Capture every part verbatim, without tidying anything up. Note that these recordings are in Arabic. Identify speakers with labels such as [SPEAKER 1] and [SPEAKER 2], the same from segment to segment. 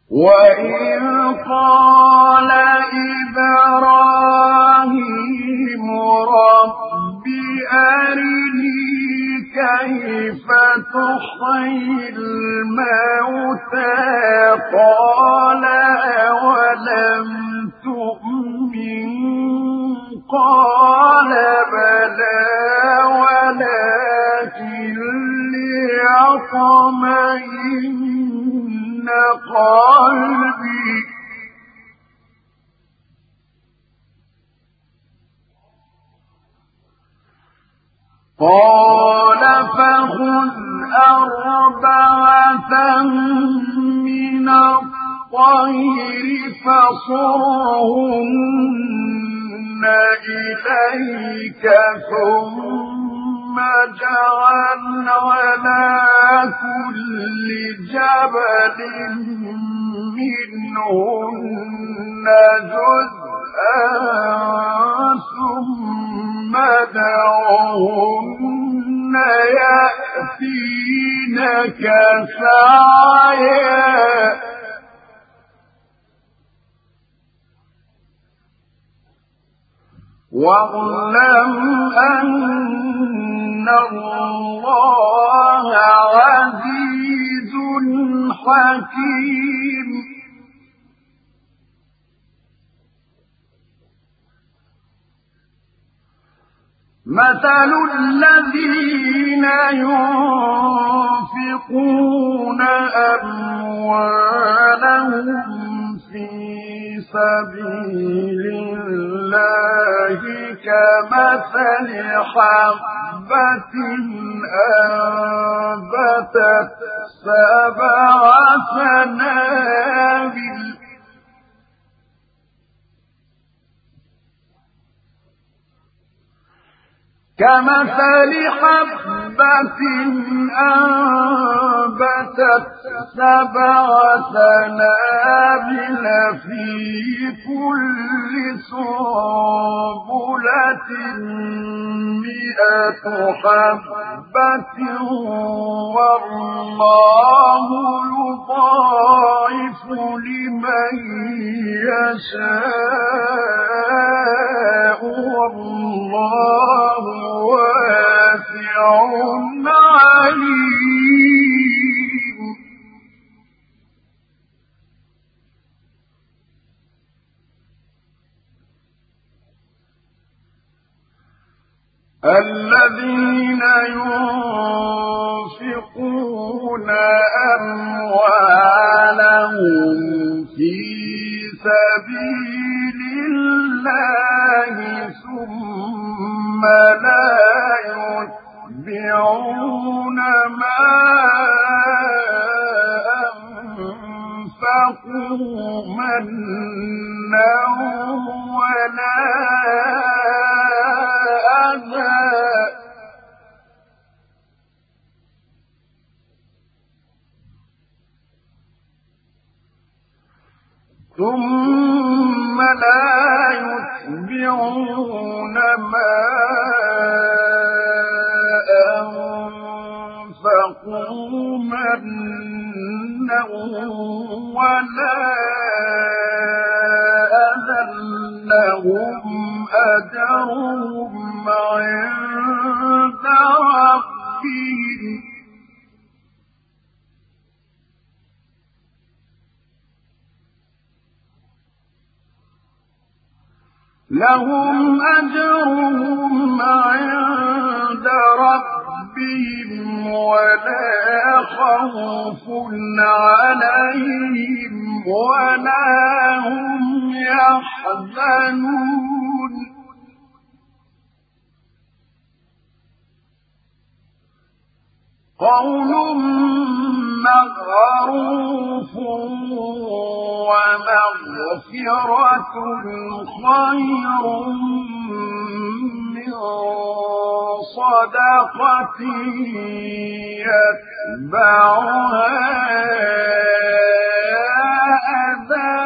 [SPEAKER 1] وإذ قال إبراهيم رب أرني كيف تحيي الموتى قال أولم تؤمن قال بلى ولكن ليطمئن قلبي قال فخذ أربعة من الطير فصرهن إليك ثم اجعل على كل جبل منهن جزءا ثم ادعهن يأتينك سعيا واعلم أن الله عزيز حكيم مثل الذين ينفقون أموالهم في سبيل الله كمثل حبة أنبتت سبع سنابل كمثل حبة أنبتت سبع سنابل في كل سنبلة مئة حبة والله يضاعف لمن يشاء والله واسع عليم الذين ينفقون أموالهم في سبيل الله ثم لا يتبعون ما أنفقوا منا ولا أذى ثم لا يتبعون ما أنفقوا منا ولا أذى لهم أجرهم عند ربهم لهم أجرهم عند ربهم ولا خوف عليهم ولا هم يحزنون قول معروف ومغفرة خير من صدقة يتبعها أذى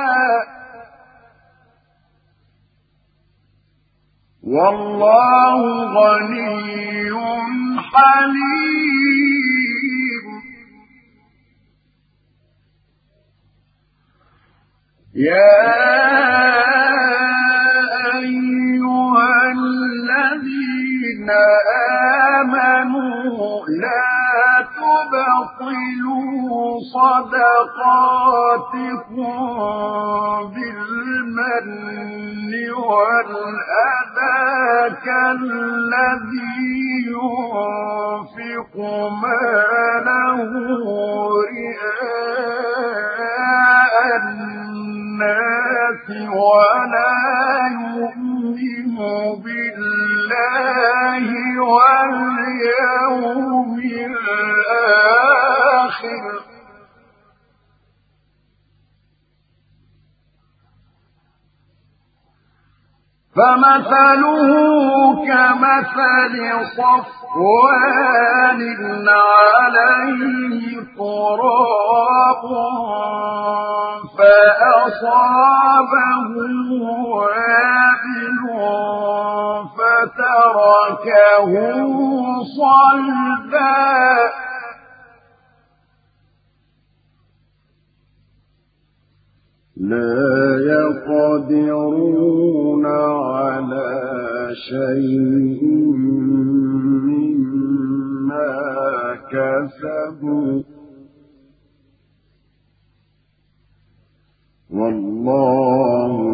[SPEAKER 1] والله غني حليم يا أيها الذين آمنوا لا تبطلوا صدقاتكم بالمن والأذى كالذي ينفق ماله رئاء الناس ولا يؤمن بالله واليوم الآخر فمثله كمثل صفوان عليه تراب فأصابه وابل فتركه صلدا لا يقدرون على شيء مما كسبوا والله